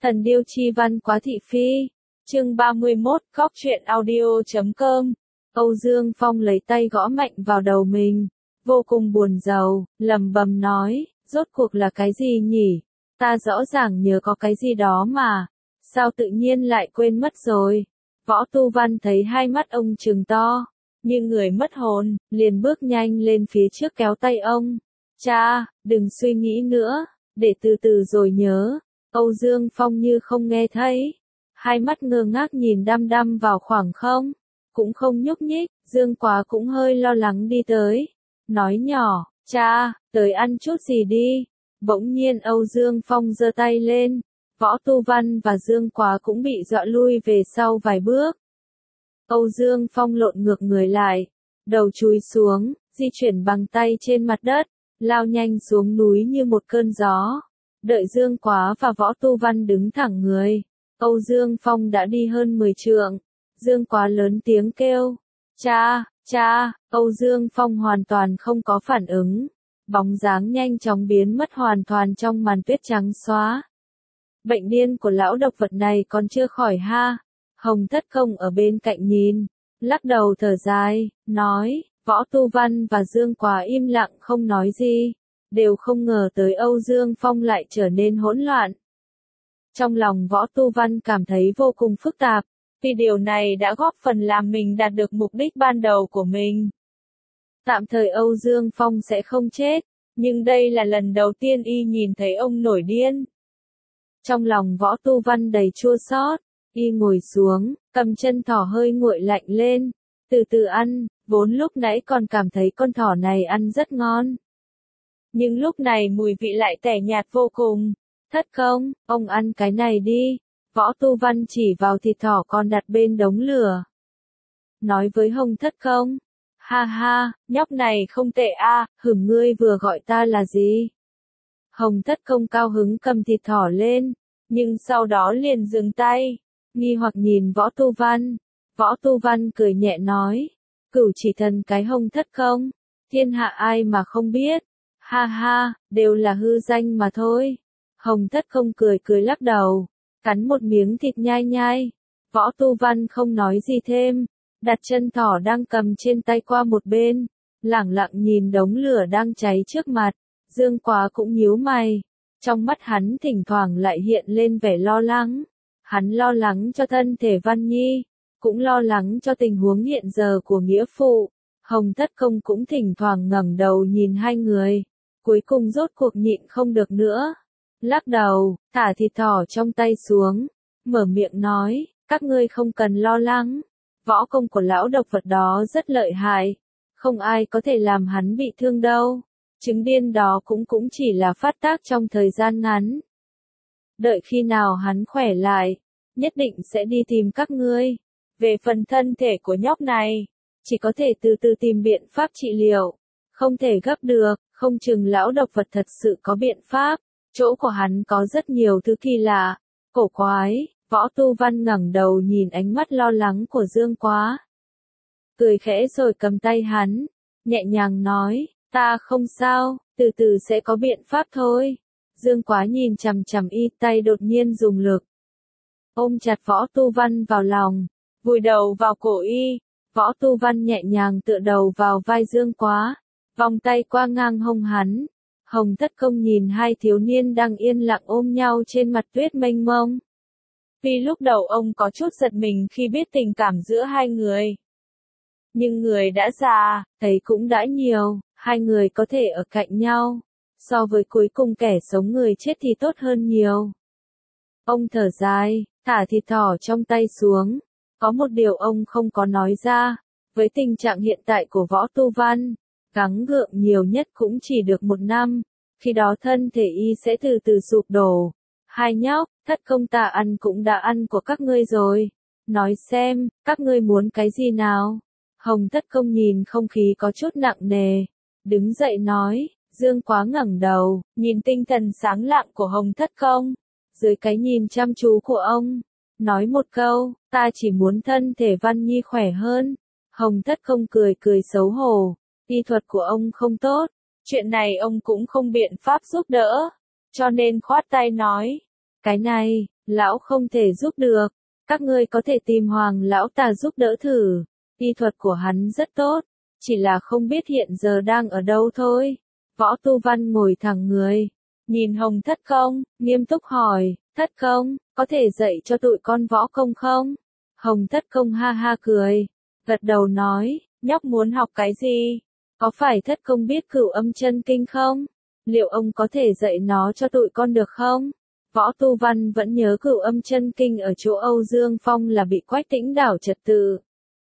Thần điêu chi văn quá thị phi. Chương 31, Góc truyện audio.com. Âu Dương Phong lấy tay gõ mạnh vào đầu mình, vô cùng buồn rầu, lẩm bẩm nói, rốt cuộc là cái gì nhỉ? Ta rõ ràng nhớ có cái gì đó mà, sao tự nhiên lại quên mất rồi? Võ Tu Văn thấy hai mắt ông trừng to, như người mất hồn, liền bước nhanh lên phía trước kéo tay ông. Cha, đừng suy nghĩ nữa, để từ từ rồi nhớ. Âu Dương Phong như không nghe thấy, hai mắt ngơ ngác nhìn đăm đăm vào khoảng không, cũng không nhúc nhích. Dương Quá cũng hơi lo lắng đi tới, nói nhỏ, cha, tới ăn chút gì đi. Bỗng nhiên Âu Dương Phong giơ tay lên, Võ Tu Văn và Dương Quá cũng bị dọa lui về sau vài bước. Âu Dương Phong lộn ngược người lại, đầu chúi xuống, di chuyển bằng tay trên mặt đất, lao nhanh xuống núi như một cơn gió. Đợi Dương Quá và Võ Tu Văn đứng thẳng người, Âu Dương Phong đã đi hơn 10 trượng. Dương Quá lớn tiếng kêu, cha, cha. Âu Dương Phong hoàn toàn không có phản ứng, bóng dáng nhanh chóng biến mất hoàn toàn trong màn tuyết trắng xóa. Bệnh điên của lão độc vật này còn chưa khỏi ha. Hồng Thất Công ở bên cạnh nhìn, lắc đầu thở dài, nói, Võ Tu Văn và Dương Quá im lặng không nói gì, đều không ngờ tới Âu Dương Phong lại trở nên hỗn loạn. Trong lòng Võ Tu Văn cảm thấy vô cùng phức tạp, vì điều này đã góp phần làm mình đạt được mục đích ban đầu của mình. Tạm thời Âu Dương Phong sẽ không chết, nhưng đây là lần đầu tiên y nhìn thấy ông nổi điên. Trong lòng Võ Tu Văn đầy chua xót, y ngồi xuống, cầm chân thỏ hơi nguội lạnh lên, từ từ ăn, vốn lúc nãy còn cảm thấy con thỏ này ăn rất ngon. Nhưng lúc này mùi vị lại tẻ nhạt vô cùng. Thất Công, ông ăn cái này đi. Võ Tu Văn chỉ vào thịt thỏ còn đặt bên đống lửa, nói với Hồng Thất Công, ha ha, nhóc này không tệ a, hửm ngươi vừa gọi ta là gì? Hồng Thất Công cao hứng cầm thịt thỏ lên, nhưng sau đó liền dừng tay, nghi hoặc nhìn Võ Tu Văn. Võ Tu Văn cười nhẹ nói, Cửu Chỉ Thần cái Hồng Thất Công, thiên hạ ai mà không biết, ha ha, đều là hư danh mà thôi. Hồng Thất Công cười cười lắc đầu, cắn một miếng thịt nhai nhai. Võ Tu Văn không nói gì thêm, đặt chân thỏ đang cầm trên tay qua một bên, lẳng lặng nhìn đống lửa đang cháy trước mặt. Dương Quá cũng nhíu mày, trong mắt hắn thỉnh thoảng lại hiện lên vẻ lo lắng. Hắn lo lắng cho thân thể Văn Nhi, cũng lo lắng cho tình huống hiện giờ của nghĩa phụ. Hồng Thất Công cũng thỉnh thoảng ngẩng đầu nhìn hai người, cuối cùng rốt cuộc nhịn không được nữa, lắc đầu, thả thịt thỏ trong tay xuống, mở miệng nói, các ngươi không cần lo lắng, võ công của lão độc vật đó rất lợi hại, không ai có thể làm hắn bị thương đâu, chứng điên đó cũng chỉ là phát tác trong thời gian ngắn. Đợi khi nào hắn khỏe lại, nhất định sẽ đi tìm các ngươi. Về phần thân thể của nhóc này, chỉ có thể từ từ tìm biện pháp trị liệu, không thể gấp được, không chừng lão độc vật thật sự có biện pháp. Chỗ của hắn có rất nhiều thứ kỳ lạ, cổ quái. Võ Tu Văn ngẩng đầu nhìn ánh mắt lo lắng của Dương Quá, cười khẽ rồi cầm tay hắn, nhẹ nhàng nói, ta không sao, từ từ sẽ có biện pháp thôi. Dương Quá nhìn chằm chằm y, tay đột nhiên dùng lực, ôm chặt Võ Tu Văn vào lòng, vùi đầu vào cổ y. Võ Tu Văn nhẹ nhàng tựa đầu vào vai Dương Quá, vòng tay qua ngang hông hắn. Hồng Thất Công nhìn hai thiếu niên đang yên lặng ôm nhau trên mặt tuyết mênh mông. Vì lúc đầu ông có chút giật mình khi biết tình cảm giữa hai người. Nhưng người đã già, thấy cũng đã nhiều, hai người có thể ở cạnh nhau. So với cuối cùng kẻ sống người chết thì tốt hơn nhiều. Ông thở dài, thả thịt thỏ trong tay xuống. Có một điều ông không có nói ra, với tình trạng hiện tại của Võ Tu Văn, gắng gượng nhiều nhất cũng chỉ được 1 năm, khi đó thân thể y sẽ từ từ sụp đổ. Hai nhóc, Thất Công ta ăn cũng đã ăn của các ngươi rồi, nói xem, các ngươi muốn cái gì nào? Hồng Thất Công nhìn không khí có chút nặng nề, đứng dậy nói. Dương Quá ngẩng đầu, nhìn tinh thần sáng lạng của Hồng Thất Công, dưới cái nhìn chăm chú của ông, nói một câu, ta chỉ muốn thân thể Văn Nhi khỏe hơn. Hồng Thất Công cười cười xấu hổ, y thuật của ông không tốt, chuyện này ông cũng không biện pháp giúp đỡ, cho nên khoát tay nói, cái này, lão không thể giúp được. Các ngươi có thể tìm Hoàng lão ta giúp đỡ thử. Y thuật của hắn rất tốt, chỉ là không biết hiện giờ đang ở đâu thôi. Võ Tu Văn ngồi thẳng người, nhìn Hồng Thất Công, nghiêm túc hỏi, Thất Công, có thể dạy cho tụi con võ công không? Hồng Thất Công ha ha cười, gật đầu nói, nhóc muốn học cái gì? Có phải Thất Công biết Cửu Âm Chân Kinh không? Liệu ông có thể dạy nó cho tụi con được không? Võ Tu Văn vẫn nhớ Cửu Âm Chân Kinh ở chỗ Âu Dương Phong là bị Quách Tĩnh đảo trật tự.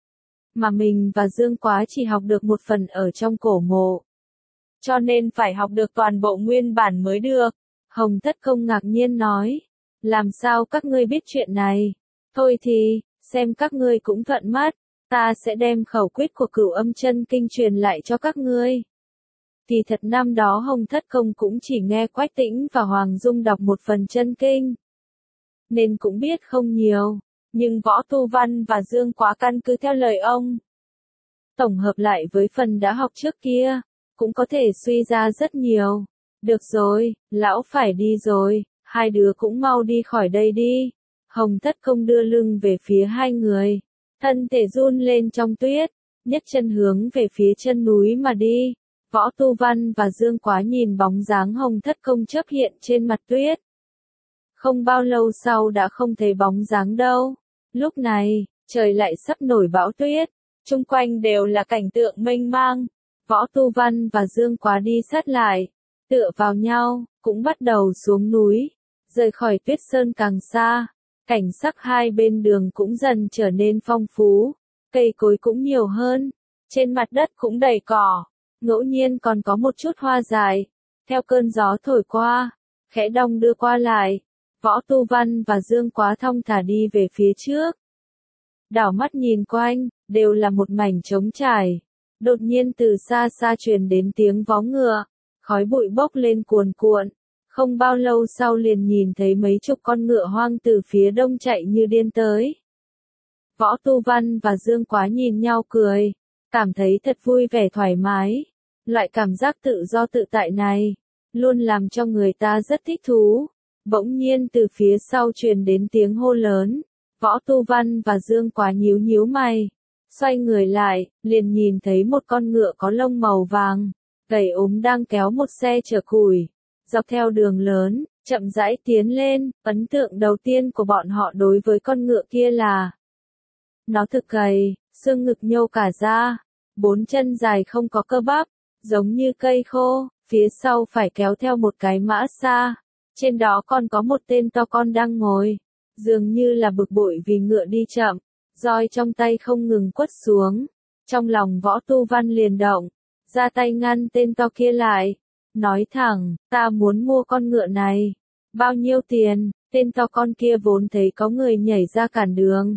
Mà mình và Dương Quá chỉ học được một phần ở trong cổ mộ. Cho nên phải học được toàn bộ nguyên bản mới được. Hồng Thất Công ngạc nhiên nói. Làm sao các ngươi biết chuyện này? Thôi thì, xem các ngươi cũng thuận mắt. Ta sẽ đem khẩu quyết của Cửu Âm Chân Kinh truyền lại cho các ngươi. Kỳ thật năm đó Hồng Thất Công cũng chỉ nghe Quách Tĩnh và Hoàng Dung đọc một phần chân kinh. Nên cũng biết không nhiều. Nhưng Võ Tu Văn và Dương Quá căn cứ theo lời ông. Tổng hợp lại với phần đã học trước kia, cũng có thể suy ra rất nhiều. Được rồi, lão phải đi rồi, hai đứa cũng mau đi khỏi đây đi. Hồng Thất Công đưa lưng về phía hai người, thân thể run lên trong tuyết, nhấc chân hướng về phía chân núi mà đi. Võ Tu Văn và Dương Quá nhìn bóng dáng Hồng Thất Công chớp hiện trên mặt tuyết. Không bao lâu sau đã không thấy bóng dáng đâu. Lúc này, trời lại sắp nổi bão tuyết, chung quanh đều là cảnh tượng mênh mang. Võ Tu Văn và Dương Quá đi sát lại, tựa vào nhau, cũng bắt đầu xuống núi, rời khỏi tuyết sơn càng xa. Cảnh sắc hai bên đường cũng dần trở nên phong phú, cây cối cũng nhiều hơn, trên mặt đất cũng đầy cỏ, ngẫu nhiên còn có một chút hoa dại, theo cơn gió thổi qua, khẽ đong đưa qua lại. Võ Tu Văn và Dương Quá thong thả đi về phía trước. Đảo mắt nhìn quanh, đều là một mảnh trống trải. Đột nhiên từ xa xa truyền đến tiếng vó ngựa, khói bụi bốc lên cuồn cuộn. Không bao lâu sau liền nhìn thấy mấy chục con ngựa hoang từ phía đông chạy như điên tới. Võ Tu Văn và Dương Quá nhìn nhau cười, cảm thấy thật vui vẻ thoải mái. Loại cảm giác tự do tự tại này, luôn làm cho người ta rất thích thú. Bỗng nhiên từ phía sau truyền đến tiếng hô lớn. Võ Tu Văn và Dương Quá nhíu nhíu mày, xoay người lại, liền nhìn thấy một con ngựa có lông màu vàng, gầy ốm đang kéo một xe chở củi, dọc theo đường lớn, chậm rãi tiến lên. Ấn tượng đầu tiên của bọn họ đối với con ngựa kia là nó thực gầy, xương ngực nhô cả ra, bốn chân dài không có cơ bắp, giống như cây khô, phía sau phải kéo theo một cái mã xa, trên đó còn có một tên to con đang ngồi, dường như là bực bội vì ngựa đi chậm, roi trong tay không ngừng quất xuống. Trong lòng Võ Tu Văn liền động, ra tay ngăn tên to kia lại, nói thẳng, ta muốn mua con ngựa này. Bao nhiêu tiền? Tên to con kia vốn thấy có người nhảy ra cản đường,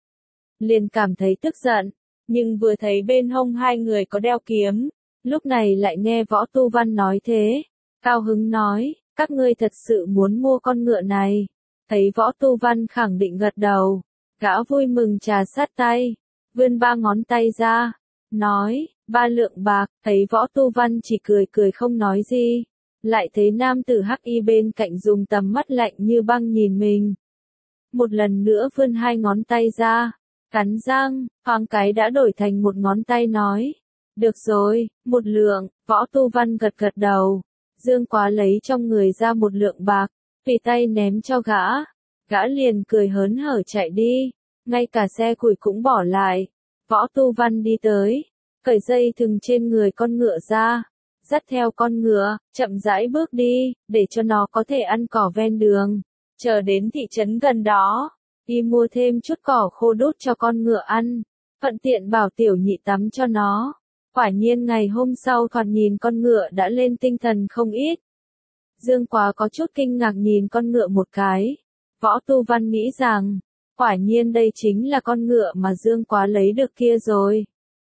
liền cảm thấy tức giận, nhưng vừa thấy bên hông hai người có đeo kiếm, lúc này lại nghe Võ Tu Văn nói thế, cao hứng nói, các ngươi thật sự muốn mua con ngựa này. Thấy Võ Tu Văn khẳng định gật đầu, gã vui mừng trà sát tay, vươn ba ngón tay ra, nói, 3 lượng bạc. Thấy Võ Tu Văn chỉ cười cười không nói gì, lại thấy nam tử hắc y bên cạnh dùng tầm mắt lạnh như băng nhìn mình. Một lần nữa vươn 2 ngón tay ra, cắn răng, thoáng cái đã đổi thành một ngón tay nói, được rồi, 1 lượng. Võ Tu Văn gật gật đầu, Dương Quá lấy trong người ra 1 lượng bạc, tùy tay ném cho gã. Gã liền cười hớn hở chạy đi, ngay cả xe củi cũng bỏ lại. Võ Tu Văn đi tới, cởi dây thừng trên người con ngựa ra, dắt theo con ngựa, chậm rãi bước đi, để cho nó có thể ăn cỏ ven đường. Chờ đến thị trấn gần đó, đi mua thêm chút cỏ khô đốt cho con ngựa ăn, thuận tiện bảo Tiểu Nhị tắm cho nó. Quả nhiên ngày hôm sau thoạt nhìn con ngựa đã lên tinh thần không ít. Dương Quá có chút kinh ngạc nhìn con ngựa một cái. Võ Tu Văn nghĩ rằng, quả nhiên đây chính là con ngựa mà Dương Quá lấy được kia rồi.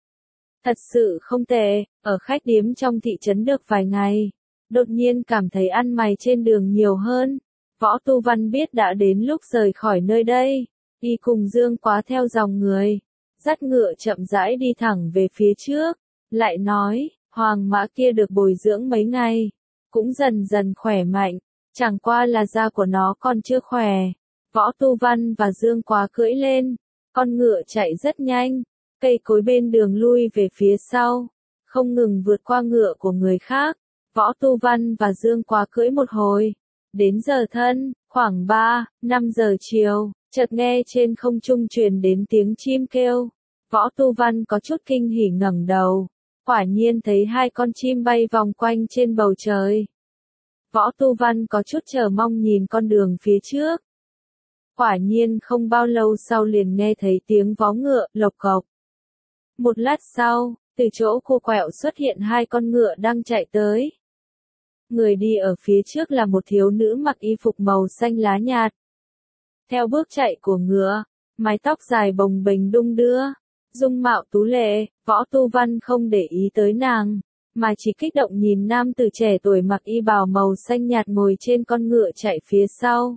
Thật sự không tệ, ở khách điếm trong thị trấn được vài ngày, đột nhiên cảm thấy ăn mày trên đường nhiều hơn. Võ Tu Văn biết đã đến lúc rời khỏi nơi đây, đi cùng Dương Quá theo dòng người, dắt ngựa chậm rãi đi thẳng về phía trước, lại nói, hoàng mã kia được bồi dưỡng mấy ngày, cũng dần dần khỏe mạnh, chẳng qua là da của nó còn chưa khỏe. Võ Tu Văn và Dương Quá cưỡi lên, con ngựa chạy rất nhanh, cây cối bên đường lui về phía sau, không ngừng vượt qua ngựa của người khác. Võ Tu Văn và Dương Quá cưỡi một hồi, đến giờ thân, khoảng 3-5 giờ chiều, chợt nghe trên không trung truyền đến tiếng chim kêu. Võ Tu Văn có chút kinh hỉ ngẩng đầu, quả nhiên thấy hai con chim bay vòng quanh trên bầu trời. Võ Tu Văn có chút chờ mong nhìn con đường phía trước. Quả nhiên không bao lâu sau liền nghe thấy tiếng vó ngựa lộc cộc. Một lát sau, từ chỗ cô quẹo xuất hiện hai con ngựa đang chạy tới. Người đi ở phía trước là một thiếu nữ mặc y phục màu xanh lá nhạt. Theo bước chạy của ngựa, mái tóc dài bồng bềnh đung đưa, dung mạo tú lệ, Võ Tu Văn không để ý tới nàng, mà chỉ kích động nhìn nam tử trẻ tuổi mặc y bào màu xanh nhạt ngồi trên con ngựa chạy phía sau.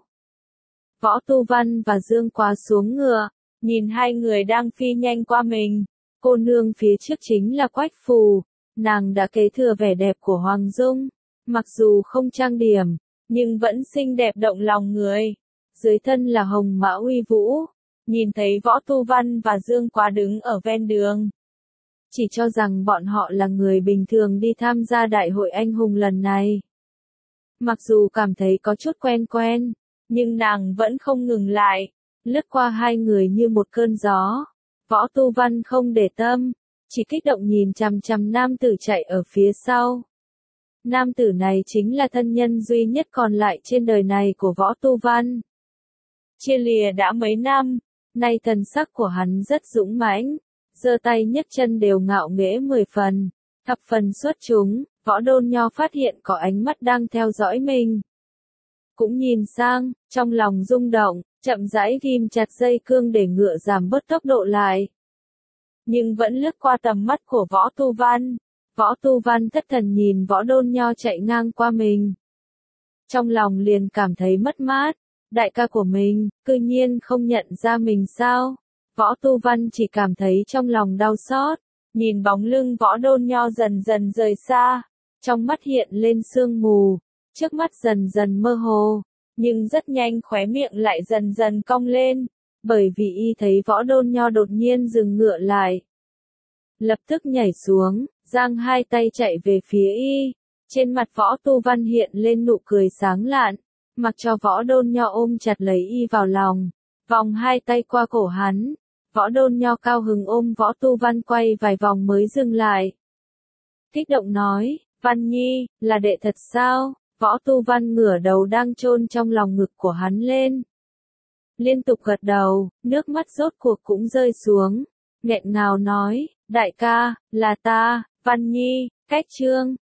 Võ Tu Văn và Dương Quá xuống ngựa, nhìn hai người đang phi nhanh qua mình. Cô nương phía trước chính là Quách Phù, nàng đã kế thừa vẻ đẹp của Hoàng Dung, mặc dù không trang điểm, nhưng vẫn xinh đẹp động lòng người. Dưới thân là hồng mã uy vũ, nhìn thấy Võ Tu Văn và Dương Quá đứng ở ven đường, chỉ cho rằng bọn họ là người bình thường đi tham gia đại hội anh hùng lần này. Mặc dù cảm thấy có chút quen quen, nhưng nàng vẫn không ngừng lại, lướt qua hai người như một cơn gió. Võ Tu Văn không để tâm, chỉ kích động nhìn chằm chằm nam tử chạy ở phía sau. Nam tử này chính là thân nhân duy nhất còn lại trên đời này của Võ Tu Văn. Chia lìa đã mấy năm, nay thần sắc của hắn rất dũng mãnh, giơ tay nhấc chân đều ngạo nghễ 10 phần, thập phần xuất chúng. Võ Đôn Nho phát hiện có ánh mắt đang theo dõi mình, cũng nhìn sang, trong lòng rung động, chậm rãi ghim chặt dây cương để ngựa giảm bớt tốc độ lại. Nhưng vẫn lướt qua tầm mắt của Võ Tu Văn. Võ Tu Văn thất thần nhìn Võ Đôn Nho chạy ngang qua mình. Trong lòng liền cảm thấy mất mát, đại ca của mình, cư nhiên không nhận ra mình sao. Võ Tu Văn chỉ cảm thấy trong lòng đau xót, nhìn bóng lưng Võ Đôn Nho dần dần rời xa, trong mắt hiện lên sương mù, trước mắt dần dần mơ hồ, nhưng rất nhanh khóe miệng lại dần dần cong lên, bởi vì y thấy Võ Đôn Nho đột nhiên dừng ngựa lại. Lập tức nhảy xuống, giang hai tay chạy về phía y, trên mặt Võ Tu Văn hiện lên nụ cười sáng lạn, mặc cho Võ Đôn Nho ôm chặt lấy y vào lòng, vòng hai tay qua cổ hắn. Võ Đôn Nho cao hứng ôm Võ Tu Văn quay vài vòng mới dừng lại. Kích động nói, Văn Nhi, là đệ thật sao? Võ Tu Văn ngửa đầu đang chôn trong lòng ngực của hắn lên. Liên tục gật đầu, nước mắt rốt cuộc cũng rơi xuống, nghẹn ngào nói, đại ca, là ta, Văn Nhi, cách chương.